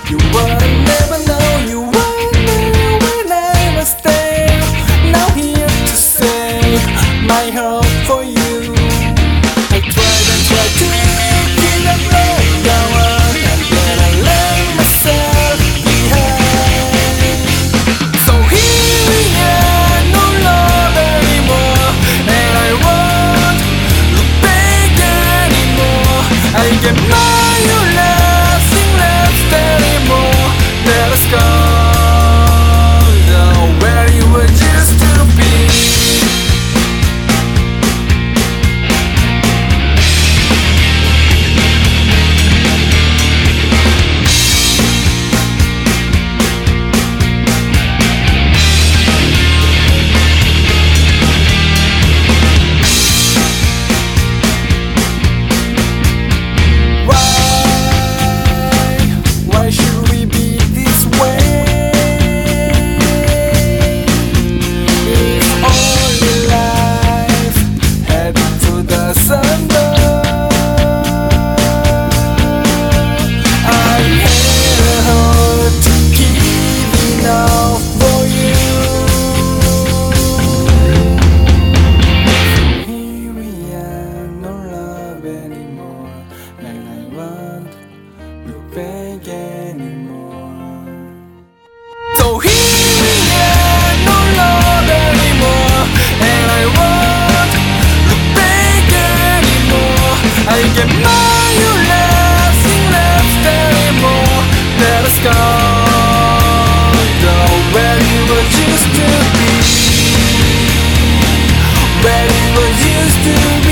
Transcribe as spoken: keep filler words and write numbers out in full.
You will never know, you will never, never stay. Now here to say my heart for you. I tried and tried to keep it rolling down, and then I left myself behind. So here we are, no love anymore, and I won't look back anymore. I get my you nothing left anymore. Let us go down where you were used to be. Why should we be this way? It's only life heading to the sundown. I had a heart to give enough for you. Here we are, no love anymore, and I won't look back anymore. So here we are, no love anymore, and I won't look back anymore. I get my you nothing left anymore. Let us go down where you were used to be, where you were used to be.